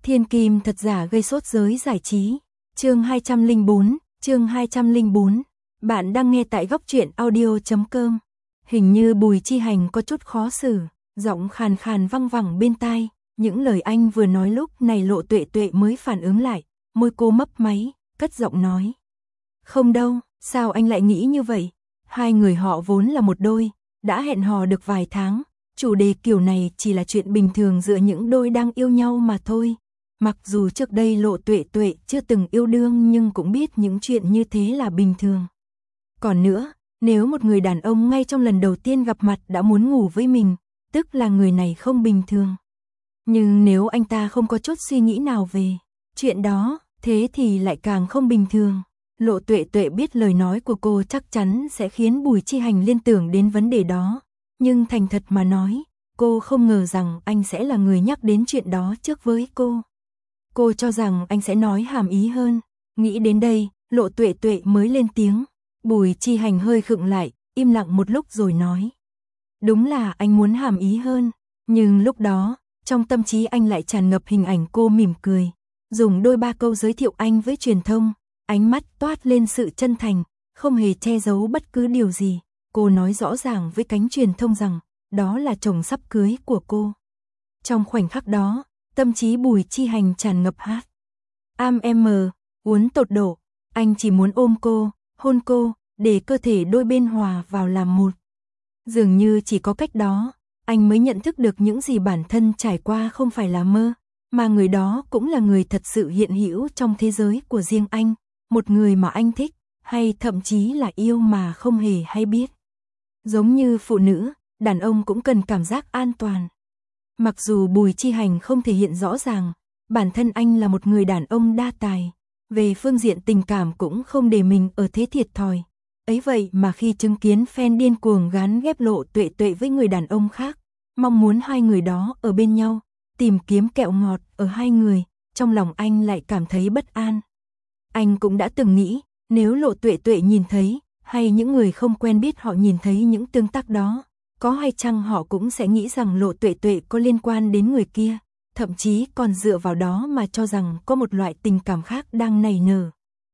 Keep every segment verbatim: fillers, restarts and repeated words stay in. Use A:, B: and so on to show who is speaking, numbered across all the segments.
A: Thiên kim thật giả gây sốt giới giải trí. Chương hai trăm lẻ bốn, chương hai trăm lẻ bốn. Bạn đang nghe tại góc truyện audio chấm com. Hình như Bùi Chi Hành có chút khó xử, giọng khàn khàn văng vẳng bên tai, những lời anh vừa nói lúc này Lộ Tuệ Tuệ mới phản ứng lại, môi cô mấp máy, cất giọng nói: "Không đâu, sao anh lại nghĩ như vậy? Hai người họ vốn là một đôi, đã hẹn hò được vài tháng, chủ đề kiểu này chỉ là chuyện bình thường giữa những đôi đang yêu nhau mà thôi." Mặc dù trước đây Lộ Tuệ Tuệ chưa từng yêu đương nhưng cũng biết những chuyện như thế là bình thường. Còn nữa, nếu một người đàn ông ngay trong lần đầu tiên gặp mặt đã muốn ngủ với mình, tức là người này không bình thường. Nhưng nếu anh ta không có chút suy nghĩ nào về chuyện đó, thế thì lại càng không bình thường. Lộ Tuệ Tuệ biết lời nói của cô chắc chắn sẽ khiến Bùi Chi Hành liên tưởng đến vấn đề đó, nhưng thành thật mà nói, cô không ngờ rằng anh sẽ là người nhắc đến chuyện đó trước với cô. Cô cho rằng anh sẽ nói hàm ý hơn. Nghĩ đến đây, Lộ Tuệ Tuệ mới lên tiếng. Bùi Chi Hành hơi khựng lại, im lặng một lúc rồi nói: "Đúng là anh muốn hàm ý hơn." Nhưng lúc đó, trong tâm trí anh lại tràn ngập hình ảnh cô mỉm cười, dùng đôi ba câu giới thiệu anh với truyền thông, ánh mắt toát lên sự chân thành, không hề che giấu bất cứ điều gì. Cô nói rõ ràng với cánh truyền thông rằng đó là chồng sắp cưới của cô. Trong khoảnh khắc đó, tâm trí Bùi Chi Hành tràn ngập hát. Am em uốn tột độ, anh chỉ muốn ôm cô, hôn cô, để cơ thể đôi bên hòa vào làm một. Dường như chỉ có cách đó, anh mới nhận thức được những gì bản thân trải qua không phải là mơ, mà người đó cũng là người thật sự hiện hữu trong thế giới của riêng anh, một người mà anh thích, hay thậm chí là yêu mà không hề hay biết. Giống như phụ nữ, đàn ông cũng cần cảm giác an toàn. Mặc dù Bùi Chi Hành không thể hiện rõ ràng, bản thân anh là một người đàn ông đa tài, về phương diện tình cảm cũng không để mình ở thế thiệt thòi. Ấy vậy mà khi chứng kiến fan điên cuồng gán ghép Lộ Tuệ Tuệ với người đàn ông khác, mong muốn hai người đó ở bên nhau, tìm kiếm kẹo ngọt ở hai người, trong lòng anh lại cảm thấy bất an. Anh cũng đã từng nghĩ, nếu Lộ Tuệ Tuệ nhìn thấy, hay những người không quen biết họ nhìn thấy những tương tác đó, có hay chăng họ cũng sẽ nghĩ rằng Lộ Tuệ Tuệ có liên quan đến người kia, thậm chí còn dựa vào đó mà cho rằng có một loại tình cảm khác đang nảy nở.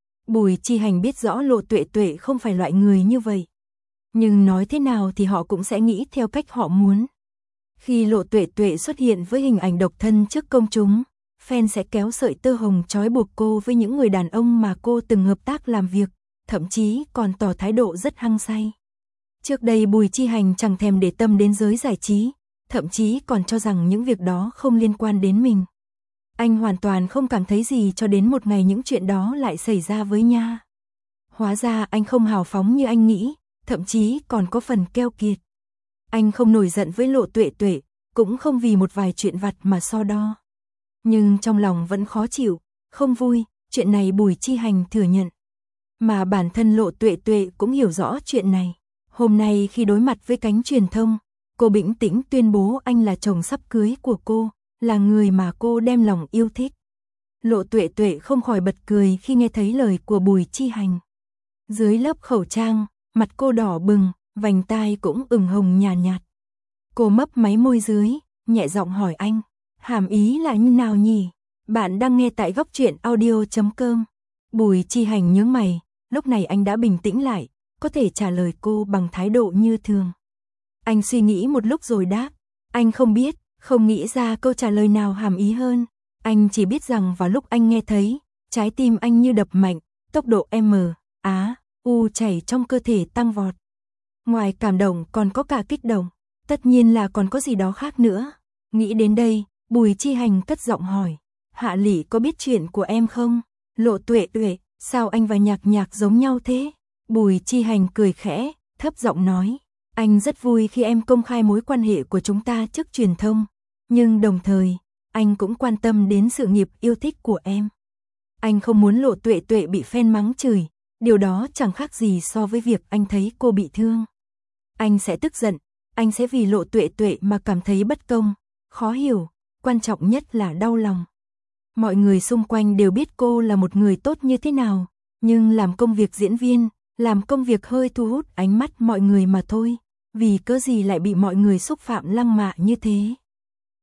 A: Bùi Chi Hành biết rõ Lộ Tuệ Tuệ không phải loại người như vậy. Nhưng nói thế nào thì họ cũng sẽ nghĩ theo cách họ muốn. Khi Lộ Tuệ Tuệ xuất hiện với hình ảnh độc thân trước công chúng, fan sẽ kéo sợi tơ hồng trói buộc cô với những người đàn ông mà cô từng hợp tác làm việc, thậm chí còn tỏ thái độ rất hăng say. Trước đây Bùi Chi Hành chẳng thèm để tâm đến giới giải trí, thậm chí còn cho rằng những việc đó không liên quan đến mình. Anh hoàn toàn không cảm thấy gì cho đến một ngày những chuyện đó lại xảy ra với Nha. Hóa ra anh không hào phóng như anh nghĩ, thậm chí còn có phần keo kiệt. Anh không nổi giận với Lộ Tuệ Tuệ, cũng không vì một vài chuyện vặt mà so đo. Nhưng trong lòng vẫn khó chịu, không vui, chuyện này Bùi Chi Hành thừa nhận. Mà bản thân Lộ Tuệ Tuệ cũng hiểu rõ chuyện này. Hôm nay khi đối mặt với cánh truyền thông, cô bình tĩnh tuyên bố anh là chồng sắp cưới của cô, là người mà cô đem lòng yêu thích. Lộ Tuệ Tuệ không khỏi bật cười khi nghe thấy lời của Bùi Chi Hành. Dưới lớp khẩu trang, mặt cô đỏ bừng, vành tai cũng ửng hồng nhàn nhạt, nhạt. Cô mấp máy môi dưới, nhẹ giọng hỏi anh, hàm ý là như nào nhỉ? Bạn đang nghe tại góc truyện audio chấm com. Bùi Chi Hành nhướng mày, lúc này anh đã bình tĩnh lại, có thể trả lời cô bằng thái độ như thường. Anh suy nghĩ một lúc rồi đáp, anh không biết, không nghĩ ra câu trả lời nào hàm ý hơn. Anh chỉ biết rằng vào lúc anh nghe thấy, trái tim anh như đập mạnh, tốc độ M, Á, U chảy trong cơ thể tăng vọt. Ngoài cảm động còn có cả kích động, tất nhiên là còn có gì đó khác nữa. Nghĩ đến đây, Bùi Chi Hành cất giọng hỏi, Hạ Lỷ có biết chuyện của em không? Lộ Tuệ Tuệ, sao anh và Nhạc Nhạc giống nhau thế? Bùi Chi Hành cười khẽ, thấp giọng nói, anh rất vui khi em công khai mối quan hệ của chúng ta trước truyền thông, nhưng đồng thời, anh cũng quan tâm đến sự nghiệp yêu thích của em. Anh không muốn Lộ Tuệ Tuệ bị fan mắng chửi, điều đó chẳng khác gì so với việc anh thấy cô bị thương. Anh sẽ tức giận, anh sẽ vì Lộ Tuệ Tuệ mà cảm thấy bất công, khó hiểu, quan trọng nhất là đau lòng. Mọi người xung quanh đều biết cô là một người tốt như thế nào, nhưng làm công việc diễn viên, làm công việc hơi thu hút ánh mắt mọi người mà thôi, vì cớ gì lại bị mọi người xúc phạm lăng mạ như thế.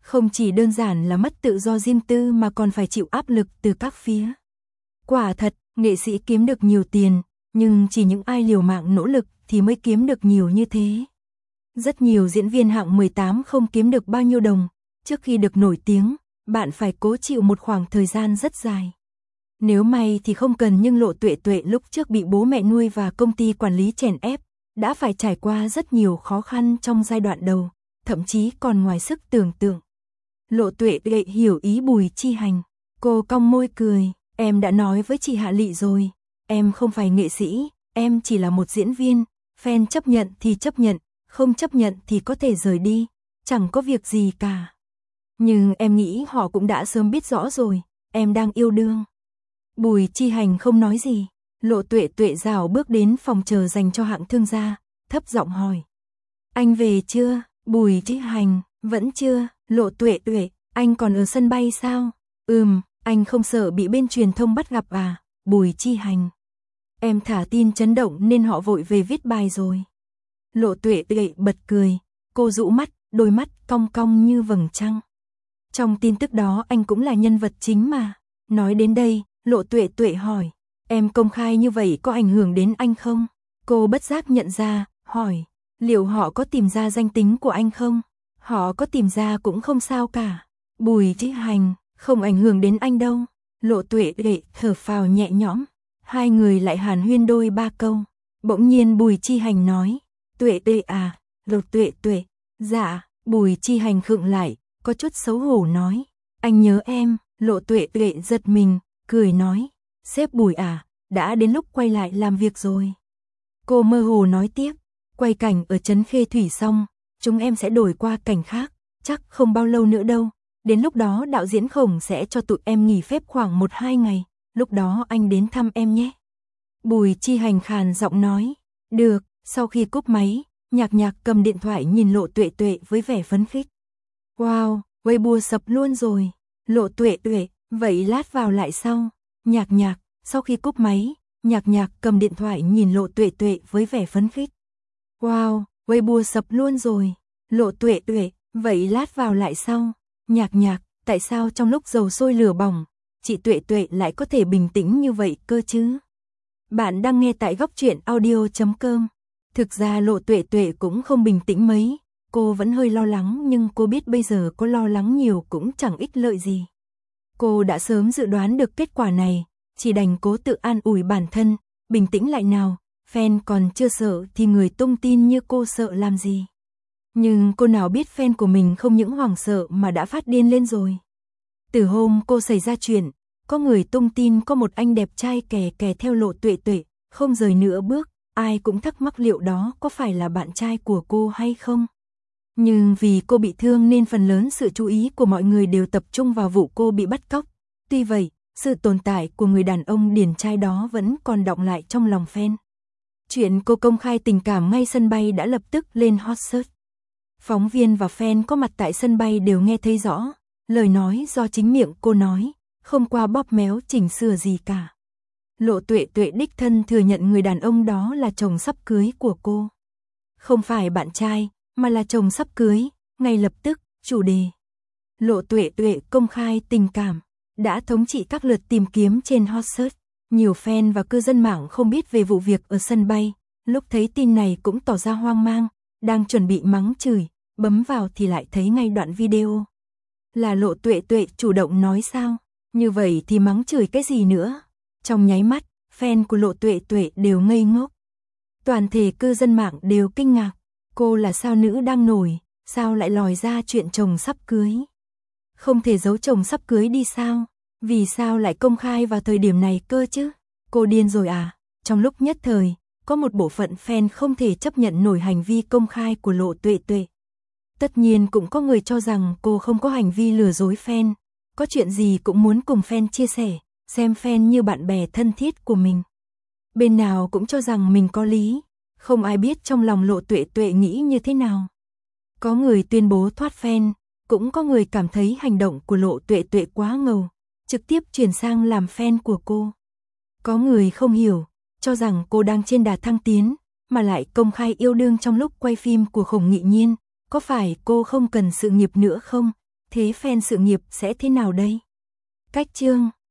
A: Không chỉ đơn giản là mất tự do riêng tư mà còn phải chịu áp lực từ các phía. Quả thật, nghệ sĩ kiếm được nhiều tiền, nhưng chỉ những ai liều mạng nỗ lực thì mới kiếm được nhiều như thế. Rất nhiều diễn viên hạng mười tám không kiếm được bao nhiêu đồng, trước khi được nổi tiếng, bạn phải cố chịu một khoảng thời gian rất dài. Nếu may thì không cần, nhưng Lộ Tuệ Tuệ lúc trước bị bố mẹ nuôi và công ty quản lý chèn ép, đã phải trải qua rất nhiều khó khăn trong giai đoạn đầu, thậm chí còn ngoài sức tưởng tượng. Lộ Tuệ Tuệ hiểu ý Bùi Chi Hành, cô cong môi cười, em đã nói với chị Hạ Lị rồi, em không phải nghệ sĩ, em chỉ là một diễn viên, fan chấp nhận thì chấp nhận, không chấp nhận thì có thể rời đi, chẳng có việc gì cả. Nhưng em nghĩ họ cũng đã sớm biết rõ rồi, em đang yêu đương. Bùi Chi Hành không nói gì, Lộ Tuệ Tuệ rảo bước đến phòng chờ dành cho hạng thương gia, thấp giọng hỏi. Anh về chưa? Bùi Chi Hành, vẫn chưa. Lộ Tuệ Tuệ, anh còn ở sân bay sao? Ừm, anh không sợ bị bên truyền thông bắt gặp à? Bùi Chi Hành. Em thả tin chấn động nên họ vội về viết bài rồi. Lộ Tuệ Tuệ bật cười, cô rũ mắt, đôi mắt cong cong như vầng trăng. Trong tin tức đó anh cũng là nhân vật chính mà. Nói đến đây, Lộ Tuệ Tuệ hỏi, em công khai như vậy có ảnh hưởng đến anh không? Cô bất giác nhận ra, hỏi, liệu họ có tìm ra danh tính của anh không? Họ có tìm ra cũng không sao cả. Bùi Chi Hành, không ảnh hưởng đến anh đâu. Lộ Tuệ Tuệ thở phào nhẹ nhõm. Hai người lại hàn huyên đôi ba câu. Bỗng nhiên Bùi Chi Hành nói, Tuệ Tuệ à, Lộ Tuệ Tuệ. Dạ, Bùi Chi Hành khựng lại, có chút xấu hổ nói, anh nhớ em. Lộ Tuệ Tuệ giật mình, cười nói, sếp Bùi à, đã đến lúc quay lại làm việc rồi. Cô mơ hồ nói tiếp, quay cảnh ở Trấn Khê Thủy xong, chúng em sẽ đổi qua cảnh khác, chắc không bao lâu nữa đâu. Đến lúc đó đạo diễn Khổng sẽ cho tụi em nghỉ phép khoảng một hai ngày, lúc đó anh đến thăm em nhé. Bùi Chi Hành khàn giọng nói, được. Sau khi cúp máy, Nhạc Nhạc cầm điện thoại nhìn Lộ Tuệ Tuệ với vẻ phấn khích. Wow, Weibo sập luôn rồi. Lộ Tuệ Tuệ, vậy lát vào lại sau. Nhạc Nhạc, sau khi cúp máy, Nhạc Nhạc cầm điện thoại nhìn Lộ Tuệ Tuệ với vẻ phấn khích. Wow, Weibo sập luôn rồi. Lộ Tuệ Tuệ, vậy lát vào lại sau. Nhạc Nhạc, tại sao trong lúc dầu sôi lửa bỏng, chị Tuệ Tuệ lại có thể bình tĩnh như vậy cơ chứ? Bạn đang nghe tại góc truyện audio chấm com. Thực ra Lộ Tuệ Tuệ cũng không bình tĩnh mấy, cô vẫn hơi lo lắng, nhưng cô biết bây giờ cô lo lắng nhiều cũng chẳng ích lợi gì. Cô đã sớm dự đoán được kết quả này, chỉ đành cố tự an ủi bản thân, bình tĩnh lại nào, fan còn chưa sợ thì người tung tin như cô sợ làm gì. Nhưng cô nào biết fan của mình không những hoảng sợ mà đã phát điên lên rồi. Từ hôm cô xảy ra chuyện, có người tung tin có một anh đẹp trai kè kè theo Lộ Tuệ Tuệ, không rời nửa bước, ai cũng thắc mắc liệu đó có phải là bạn trai của cô hay không. Nhưng vì cô bị thương nên phần lớn sự chú ý của mọi người đều tập trung vào vụ cô bị bắt cóc. Tuy vậy, sự tồn tại của người đàn ông điển trai đó vẫn còn đọng lại trong lòng fan. Chuyện cô công khai tình cảm ngay sân bay đã lập tức lên hot search. Phóng viên và fan có mặt tại sân bay đều nghe thấy rõ, lời nói do chính miệng cô nói, không qua bóp méo chỉnh sửa gì cả. Lộ Tuệ Tuệ đích thân thừa nhận người đàn ông đó là chồng sắp cưới của cô. Không phải bạn trai, mà là chồng sắp cưới, ngay lập tức, chủ đề. Lộ Tuệ Tuệ công khai tình cảm, đã thống trị các lượt tìm kiếm trên hot search. Nhiều fan và cư dân mạng không biết về vụ việc ở sân bay, lúc thấy tin này cũng tỏ ra hoang mang, đang chuẩn bị mắng chửi, bấm vào thì lại thấy ngay đoạn video. Là Lộ Tuệ Tuệ chủ động nói sao? Như vậy thì mắng chửi cái gì nữa? Trong nháy mắt, fan của Lộ Tuệ Tuệ đều ngây ngốc. Toàn thể cư dân mạng đều kinh ngạc, cô là sao nữ đang nổi, sao lại lòi ra chuyện chồng sắp cưới? Không thể giấu chồng sắp cưới đi sao? Vì sao lại công khai vào thời điểm này cơ chứ? Cô điên rồi à? Trong lúc nhất thời, có một bộ phận fan không thể chấp nhận nổi hành vi công khai của Lộ Tuệ Tuệ. Tất nhiên cũng có người cho rằng cô không có hành vi lừa dối fan, có chuyện gì cũng muốn cùng fan chia sẻ, xem fan như bạn bè thân thiết của mình. Bên nào cũng cho rằng mình có lý, không ai biết trong lòng Lộ Tuệ Tuệ nghĩ như thế nào. Có người tuyên bố thoát fan, cũng có người cảm thấy hành động của Lộ Tuệ Tuệ quá ngầu, trực tiếp chuyển sang làm fan của cô. Có người không hiểu, cho rằng cô đang trên đà thăng tiến, mà lại công khai yêu đương trong lúc quay phim của Khổng Nghị Nhiên, có phải cô không cần sự nghiệp nữa không? Thế fan sự nghiệp sẽ thế nào đây? Cách chương